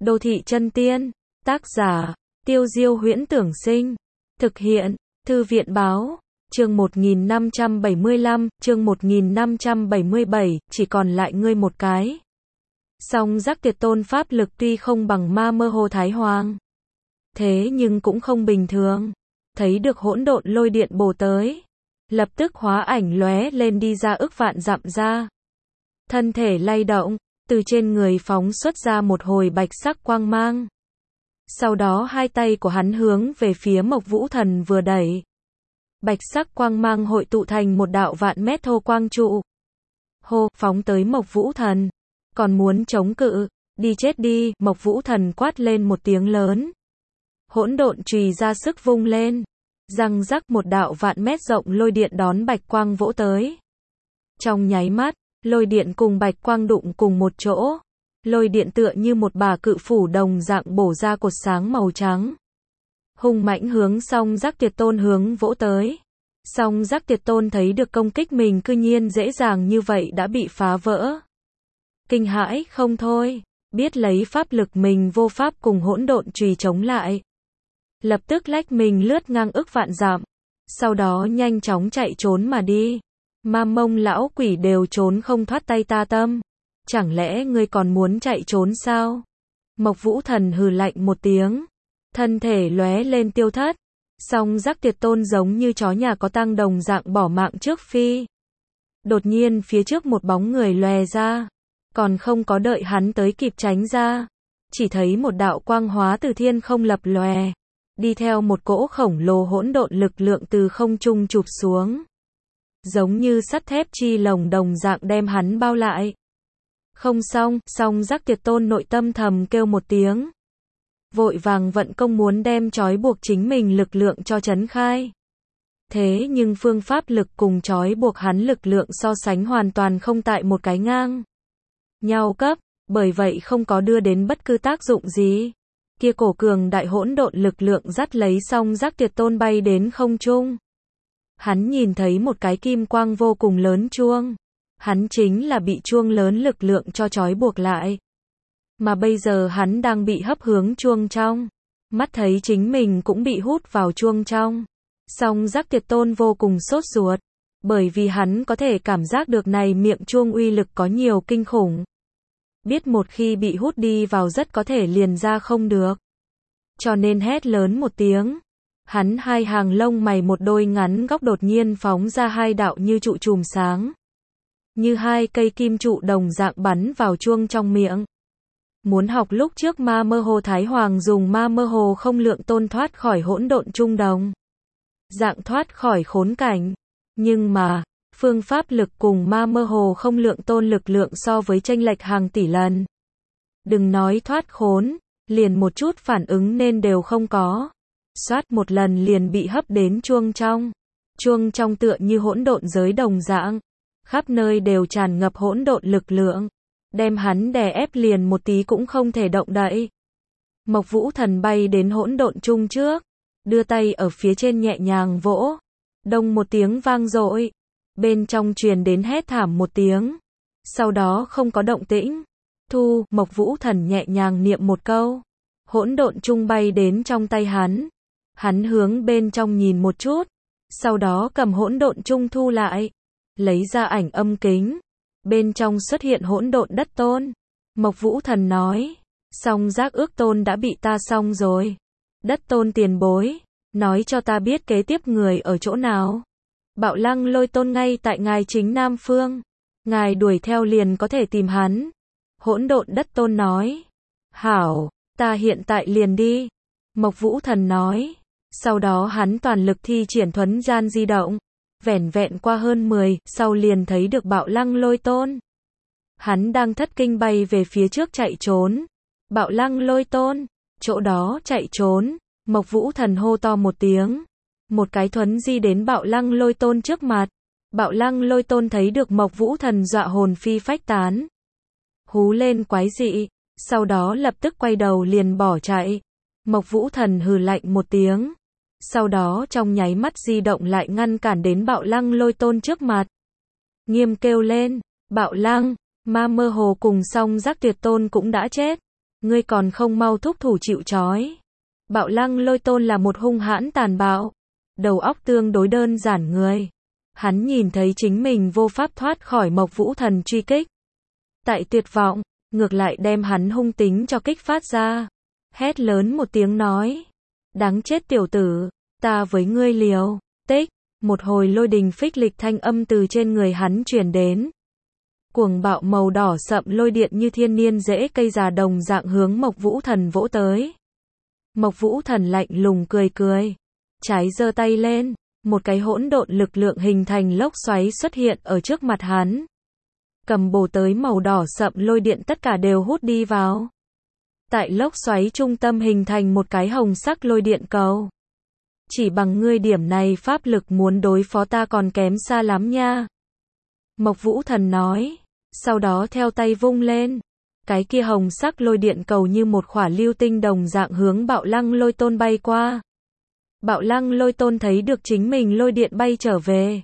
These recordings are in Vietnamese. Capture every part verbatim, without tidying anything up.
Đô thị chân tiên. Tác giả, Tiêu Diêu Huyễn Tưởng Sinh. Thực hiện, Thư viện Báo. Chương một nghìn năm trăm bảy mươi lăm, chương một nghìn năm trăm bảy mươi bảy, chỉ còn lại ngươi một cái. Song Giác Tuyệt Tôn pháp lực tuy không bằng Ma Mơ Hồ Thái Hoàng, thế nhưng cũng không bình thường. Thấy được hỗn độn lôi điện bổ tới, lập tức hóa ảnh lóe lên đi ra ức vạn dặm ra. Thân thể lay động, từ trên người phóng xuất ra một hồi bạch sắc quang mang. Sau đó hai tay của hắn hướng về phía Mộc Vũ Thần vừa đẩy. Bạch sắc quang mang hội tụ thành một đạo vạn mét thô quang trụ. Hô, phóng tới Mộc Vũ Thần. Còn muốn chống cự, đi chết đi, Mộc Vũ Thần quát lên một tiếng lớn. Hỗn độn chùy ra sức vung lên. Răng rắc, một đạo vạn mét rộng lôi điện đón bạch quang vỗ tới. Trong nháy mắt, lôi điện cùng bạch quang đụng cùng một chỗ. Lôi điện tựa như một bà cự phủ đồng dạng bổ ra cột sáng màu trắng. Hung mãnh hướng Song Giác Tuyệt Tôn hướng vỗ tới. Song Giác Tuyệt Tôn thấy được công kích mình cư nhiên dễ dàng như vậy đã bị phá vỡ. Kinh hãi không thôi, biết lấy pháp lực mình vô pháp cùng hỗn độn chùy chống lại. Lập tức lách mình lướt ngang ức vạn dặm. Sau đó nhanh chóng chạy trốn mà đi. Ma Mông lão quỷ đều trốn không thoát tay ta tâm. Chẳng lẽ ngươi còn muốn chạy trốn sao? Mộc Vũ Thần hừ lạnh một tiếng. Thân thể lóe lên tiêu thất. Song Giác Tuyệt Tôn giống như chó nhà có tang đồng dạng bỏ mạng trước phi. Đột nhiên phía trước một bóng người lòe ra. Còn không có đợi hắn tới kịp tránh ra. Chỉ thấy một đạo quang hóa từ thiên không lập lòe. Đi theo một cỗ khổng lồ hỗn độn lực lượng từ không trung chụp xuống. Giống như sắt thép chi lồng đồng dạng đem hắn bao lại. Không xong, Song Giác Tuyệt Tôn nội tâm thầm kêu một tiếng. Vội vàng vận công muốn đem trói buộc chính mình lực lượng cho trấn khai. Thế nhưng phương pháp lực cùng trói buộc hắn lực lượng so sánh hoàn toàn không tại một cái ngang nhau cấp, bởi vậy không có đưa đến bất cứ tác dụng gì. Kia cổ cường đại hỗn độn lực lượng dắt lấy Song Giác Tuyệt Tôn bay đến không trung. Hắn nhìn thấy một cái kim quang vô cùng lớn chuông. Hắn chính là bị chuông lớn lực lượng cho trói buộc lại. Mà bây giờ hắn đang bị hấp hướng chuông trong. Mắt thấy chính mình cũng bị hút vào chuông trong. Song Giác Tuyệt Tôn vô cùng sốt ruột. Bởi vì hắn có thể cảm giác được này miệng chuông uy lực có nhiều kinh khủng. Biết một khi bị hút đi vào rất có thể liền ra không được. Cho nên hét lớn một tiếng. Hắn hai hàng lông mày một đôi ngắn góc đột nhiên phóng ra hai đạo như trụ chùm sáng. Như hai cây kim trụ đồng dạng bắn vào chuông trong miệng. Muốn học lúc trước Ma Mơ Hồ Thái Hoàng dùng Ma Mơ Hồ không lượng tôn thoát khỏi hỗn độn trung đồng. Dạng thoát khỏi khốn cảnh. Nhưng mà, phương pháp lực cùng Ma Mơ Hồ không lượng tôn lực lượng so với chênh lệch hàng tỷ lần. Đừng nói thoát khốn, liền một chút phản ứng nên đều không có. Xoát một lần liền bị hấp đến chuông trong. Chuông trong tựa như hỗn độn giới đồng dạng. Khắp nơi đều tràn ngập hỗn độn lực lượng. Đem hắn đè ép liền một tí cũng không thể động đậy. Mộc Vũ Thần bay đến hỗn độn chung trước. Đưa tay ở phía trên nhẹ nhàng vỗ. Đông một tiếng vang dội. Bên trong truyền đến hét thảm một tiếng. Sau đó không có động tĩnh. Thu, Mộc Vũ Thần nhẹ nhàng niệm một câu. Hỗn độn chung bay đến trong tay hắn. Hắn hướng bên trong nhìn một chút. Sau đó cầm hỗn độn chung thu lại. Lấy ra ảnh âm kính. Bên trong xuất hiện hỗn độn đất tôn. Mộc Vũ Thần nói. Song Giác ước tôn đã bị ta xong rồi. Đất tôn tiền bối. Nói cho ta biết kế tiếp người ở chỗ nào. Bạo Lăng Lôi Tôn ngay tại ngài chính Nam Phương. Ngài đuổi theo liền có thể tìm hắn. Hỗn độn đất tôn nói. Hảo, ta hiện tại liền đi. Mộc Vũ Thần nói. Sau đó hắn toàn lực thi triển thuấn gian di động. Vẻn vẹn qua hơn mười, sau liền thấy được Bạo Lăng Lôi Tôn. Hắn đang thất kinh bay về phía trước chạy trốn. Bạo Lăng Lôi Tôn, chỗ đó chạy trốn. Mộc Vũ Thần hô to một tiếng. Một cái thuấn di đến Bạo Lăng Lôi Tôn trước mặt. Bạo Lăng Lôi Tôn thấy được Mộc Vũ Thần dọa hồn phi phách tán. Hú lên quái dị. Sau đó lập tức quay đầu liền bỏ chạy. Mộc Vũ Thần hừ lạnh một tiếng. Sau đó trong nháy mắt di động lại ngăn cản đến Bạo Lăng Lôi Tôn trước mặt. Nghiêm kêu lên. Bạo Lăng, Ma Mơ Hồ cùng Song Giác Tuyệt Tôn cũng đã chết. Ngươi còn không mau thúc thủ chịu trói. Bạo Lăng Lôi Tôn là một hung hãn tàn bạo, đầu óc tương đối đơn giản người. Hắn nhìn thấy chính mình vô pháp thoát khỏi Mộc Vũ Thần truy kích. Tại tuyệt vọng, ngược lại đem hắn hung tính cho kích phát ra. Hét lớn một tiếng nói. Đáng chết tiểu tử, ta với ngươi liều. Tích, một hồi lôi đình phích lịch thanh âm từ trên người hắn truyền đến. Cuồng bạo màu đỏ sậm lôi điện như thiên niên rễ cây già đồng dạng hướng Mộc Vũ Thần vỗ tới. Mộc Vũ Thần lạnh lùng cười cười. Trái giơ tay lên, một cái hỗn độn lực lượng hình thành lốc xoáy xuất hiện ở trước mặt hắn. Cầm bổ tới màu đỏ sậm lôi điện tất cả đều hút đi vào. Tại lốc xoáy trung tâm hình thành một cái hồng sắc lôi điện cầu. Chỉ bằng ngươi điểm này pháp lực muốn đối phó ta còn kém xa lắm nha. Mộc Vũ Thần nói, sau đó theo tay vung lên. Cái kia hồng sắc lôi điện cầu như một khỏa lưu tinh đồng dạng hướng Bạo Lăng Lôi Tôn bay qua. Bạo Lăng Lôi Tôn thấy được chính mình lôi điện bay trở về.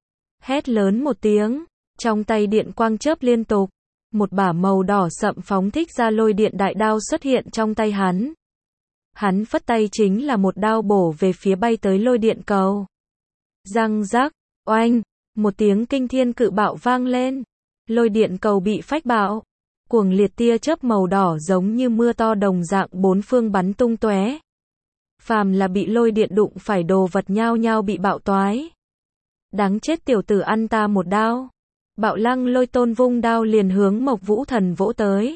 Hét lớn một tiếng, trong tay điện quang chớp liên tục. Một bả màu đỏ sậm phóng thích ra lôi điện đại đao xuất hiện trong tay hắn. Hắn phất tay chính là một đao bổ về phía bay tới lôi điện cầu. Răng rắc, oanh, một tiếng kinh thiên cự bạo vang lên. Lôi điện cầu bị phách bạo. Cuồng liệt tia chớp màu đỏ giống như mưa to đồng dạng bốn phương bắn tung tóe. Phàm là bị lôi điện đụng phải đồ vật nhao nhao bị bạo toái. Đáng chết tiểu tử ăn ta một đao. Bạo Lăng Lôi Tôn vung đao liền hướng Mộc Vũ Thần vỗ tới.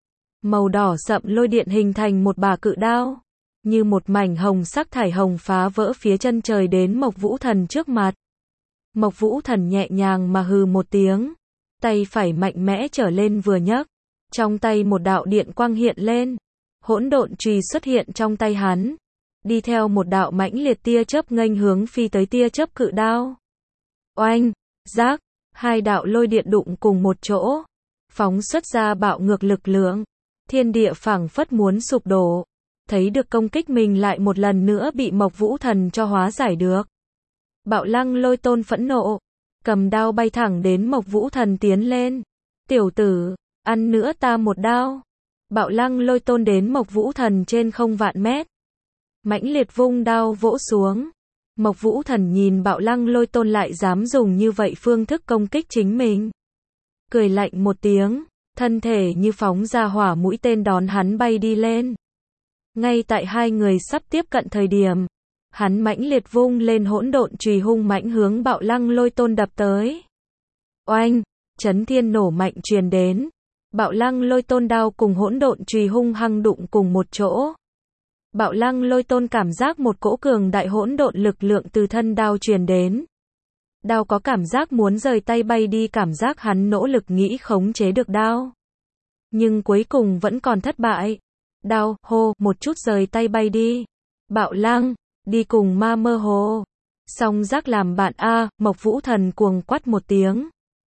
Màu đỏ sậm lôi điện hình thành một bả cự đao, như một mảnh hồng sắc thải hồng phá vỡ phía chân trời đến Mộc Vũ Thần trước mặt. Mộc Vũ Thần nhẹ nhàng mà hừ một tiếng, tay phải mạnh mẽ trở lên vừa nhấc, trong tay một đạo điện quang hiện lên, hỗn độn chùy xuất hiện trong tay hắn, đi theo một đạo mãnh liệt tia chớp nghênh hướng phi tới tia chớp cự đao. Oanh, rác, hai đạo lôi điện đụng cùng một chỗ, phóng xuất ra bạo ngược lực lượng, thiên địa phảng phất muốn sụp đổ. Thấy được công kích mình lại một lần nữa bị Mộc Vũ Thần cho hóa giải được. Bạo Lăng Lôi Tôn phẫn nộ, cầm đao bay thẳng đến Mộc Vũ Thần tiến lên. Tiểu tử, ăn nữa ta một đao. Bạo Lăng Lôi Tôn đến Mộc Vũ Thần trên không vạn mét. Mãnh liệt vung đao vỗ xuống. Mộc Vũ Thần nhìn Bạo Lăng Lôi Tôn lại dám dùng như vậy phương thức công kích chính mình. Cười lạnh một tiếng, thân thể như phóng ra hỏa mũi tên đón hắn bay đi lên. Ngay tại hai người sắp tiếp cận thời điểm, hắn mãnh liệt vung lên hỗn độn chùy hung mãnh hướng Bạo Lăng Lôi Tôn đập tới. Oanh, chấn thiên nổ mạnh truyền đến. Bạo Lăng Lôi Tôn đao cùng hỗn độn chùy hung hăng đụng cùng một chỗ. Bạo Lăng Lôi Tôn cảm giác một cỗ cường đại hỗn độn lực lượng từ thân đao truyền đến. Đao có cảm giác muốn rời tay bay đi, cảm giác hắn nỗ lực nghĩ khống chế được đao. Nhưng cuối cùng vẫn còn thất bại. Đao, hô, một chút rời tay bay đi. Bạo Lăng, đi cùng ma mơ hồ. Song giác làm bạn a, Mộc Vũ Thần cuồng quát một tiếng.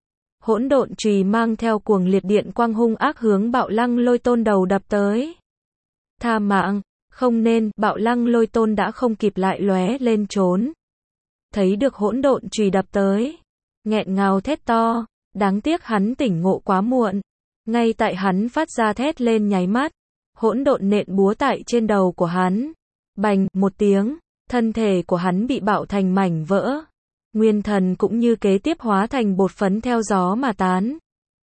Hỗn độn chùy mang theo cuồng liệt điện quang hung ác hướng Bạo Lăng Lôi Tôn đầu đập tới. Tha mạng, không nên, Bạo Lăng Lôi Tôn đã không kịp lại lóe lên trốn. Thấy được hỗn độn chùy đập tới, nghẹn ngào thét to, đáng tiếc hắn tỉnh ngộ quá muộn. Ngay tại hắn phát ra thét lên nháy mắt, hỗn độn nện búa tại trên đầu của hắn. Bành, một tiếng, thân thể của hắn bị bạo thành mảnh vỡ. Nguyên thần cũng như kế tiếp hóa thành bột phấn theo gió mà tán.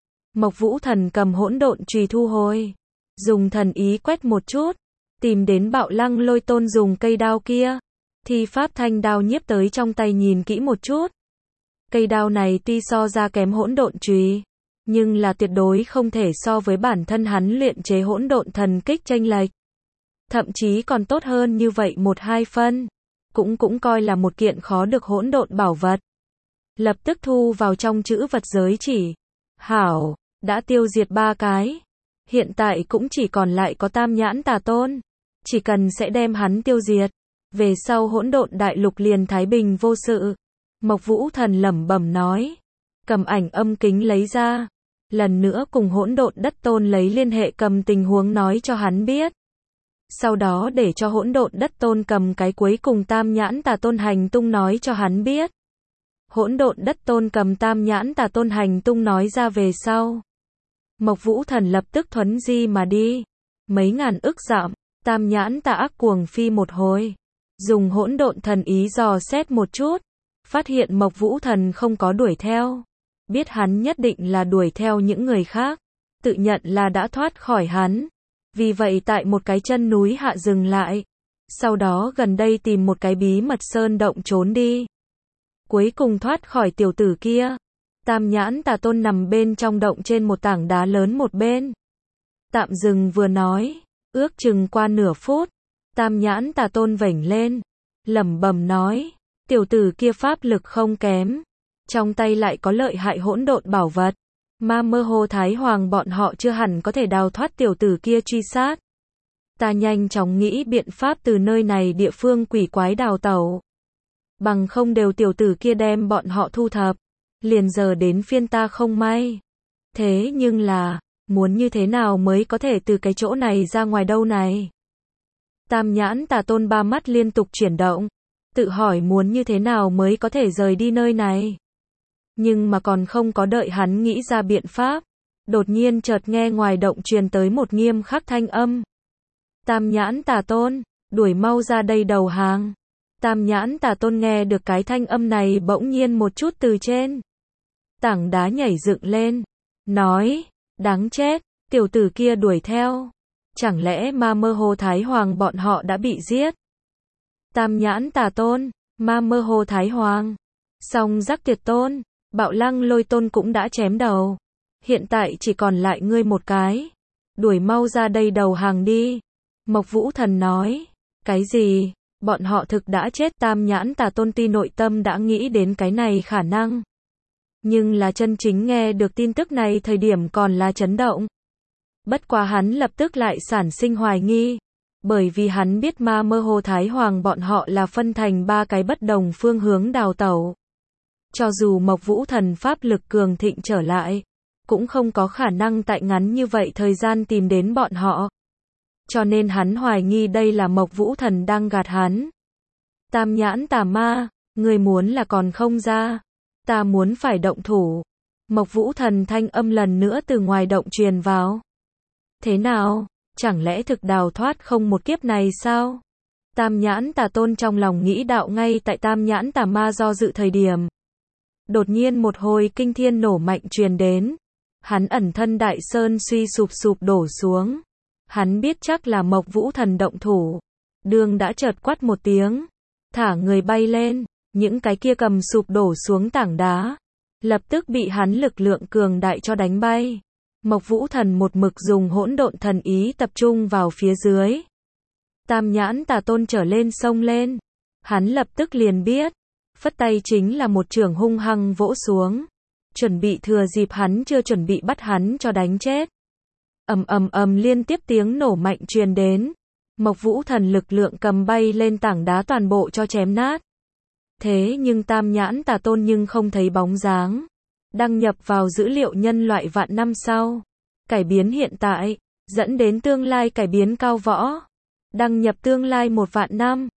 Mộc Vũ Thần cầm hỗn độn chùy thu hồi, dùng thần ý quét một chút, tìm đến Bạo Lăng Lôi Tôn dùng cây đao kia. Thi pháp thanh đao nhiếp tới trong tay nhìn kỹ một chút. Cây đao này tuy so ra kém hỗn độn chùy, nhưng là tuyệt đối không thể so với bản thân hắn luyện chế hỗn độn thần kích chênh lệch. Thậm chí còn tốt hơn như vậy một hai phân. Cũng cũng coi là một kiện khó được hỗn độn bảo vật. Lập tức thu vào trong chữ vật giới chỉ. Hảo, đã tiêu diệt ba cái. Hiện tại cũng chỉ còn lại có Tam Nhãn Tà Tôn. Chỉ cần sẽ đem hắn tiêu diệt, về sau hỗn độn đại lục liền thái bình vô sự. Mộc Vũ Thần lẩm bẩm nói. Cầm ảnh âm kính lấy ra. Lần nữa cùng hỗn độn đất tôn lấy liên hệ, cầm tình huống nói cho hắn biết. Sau đó để cho hỗn độn đất tôn cầm cái cuối cùng Tam Nhãn Tà Tôn hành tung nói cho hắn biết. Hỗn độn đất tôn cầm Tam Nhãn Tà Tôn hành tung nói ra về sau. Mộc Vũ Thần lập tức thuấn di mà đi. mấy ngàn ức dặm. Tam nhãn tà ác cuồng phi một hồi, dùng hỗn độn thần ý dò xét một chút, phát hiện Mộc Vũ Thần không có đuổi theo, biết hắn nhất định là đuổi theo những người khác, tự nhận là đã thoát khỏi hắn, vì vậy tại một cái chân núi hạ dừng lại, sau đó gần đây tìm một cái bí mật sơn động trốn đi, cuối cùng thoát khỏi tiểu tử kia. Tam nhãn tà tôn nằm bên trong động trên một tảng đá lớn một bên, tạm dừng vừa nói, ước chừng qua nửa phút, tam nhãn tà tôn vểnh lên, lẩm bẩm nói, tiểu tử kia pháp lực không kém, trong tay lại có lợi hại hỗn độn bảo vật, Ma Mơ Hồ Thái Hoàng bọn họ chưa hẳn có thể đào thoát tiểu tử kia truy sát. Ta nhanh chóng nghĩ biện pháp từ nơi này địa phương quỷ quái đào tẩu, bằng không đều tiểu tử kia đem bọn họ thu thập, liền giờ đến phiên ta không may. Thế nhưng là, muốn như thế nào mới có thể từ cái chỗ này ra ngoài đâu này? Tam nhãn tà tôn ba mắt liên tục chuyển động, tự hỏi muốn như thế nào mới có thể rời đi nơi này. Nhưng mà còn không có đợi hắn nghĩ ra biện pháp, đột nhiên chợt nghe ngoài động truyền tới một nghiêm khắc thanh âm. Tam nhãn tà tôn, đuổi mau ra đây đầu hàng. Tam nhãn tà tôn nghe được cái thanh âm này bỗng nhiên một chút từ trên tảng đá nhảy dựng lên, nói, đáng chết, tiểu tử kia đuổi theo. Chẳng lẽ Ma Mơ Hồ Thái Hoàng bọn họ đã bị giết? Tam nhãn tà tôn, Ma Mơ Hồ Thái Hoàng, song Giác Tiệt tôn, Bạo Lăng Lôi tôn cũng đã chém đầu. Hiện tại chỉ còn lại ngươi một cái. Đuổi mau ra đây đầu hàng đi. Mộc Vũ Thần nói, cái gì? Bọn họ thực đã chết. Tam nhãn tà tôn ti nội tâm đã nghĩ đến cái này khả năng. Nhưng là chân chính nghe được tin tức này thời điểm còn là chấn động. Bất quá hắn lập tức lại sản sinh hoài nghi, bởi vì hắn biết Ma Mơ Hồ Thái Hoàng bọn họ là phân thành ba cái bất đồng phương hướng đào tẩu. Cho dù Mộc Vũ Thần pháp lực cường thịnh trở lại, cũng không có khả năng tại ngắn như vậy thời gian tìm đến bọn họ. Cho nên hắn hoài nghi đây là Mộc Vũ Thần đang gạt hắn. Tam nhãn tà ma, người muốn là còn không ra, ta muốn phải động thủ. Mộc Vũ Thần thanh âm lần nữa từ ngoài động truyền vào. Thế nào, chẳng lẽ thực đào thoát không một kiếp này sao? Tam nhãn tà tôn trong lòng nghĩ đạo. Ngay tại tam nhãn tà ma do dự thời điểm, đột nhiên một hồi kinh thiên nổ mạnh truyền đến, hắn ẩn thân đại sơn suy sụp sụp đổ xuống. Hắn biết chắc là Mộc Vũ Thần động thủ, đường đã chợt quát một tiếng, thả người bay lên, những cái kia cầm sụp đổ xuống tảng đá, lập tức bị hắn lực lượng cường đại cho đánh bay. Mộc Vũ Thần một mực dùng hỗn độn thần ý tập trung vào phía dưới. Tam nhãn tà tôn trở lên xông lên, hắn lập tức liền biết, phất tay chính là một chưởng hung hăng vỗ xuống, chuẩn bị thừa dịp hắn chưa chuẩn bị bắt hắn cho đánh chết. Ầm ầm ầm liên tiếp tiếng nổ mạnh truyền đến, Mộc Vũ Thần lực lượng cầm bay lên tảng đá toàn bộ cho chém nát. Thế nhưng tam nhãn tà tôn nhưng không thấy bóng dáng. Đăng nhập vào dữ liệu nhân loại vạn năm sau. Cải biến hiện tại, dẫn đến tương lai cải biến cao võ. Đăng nhập tương lai một vạn năm.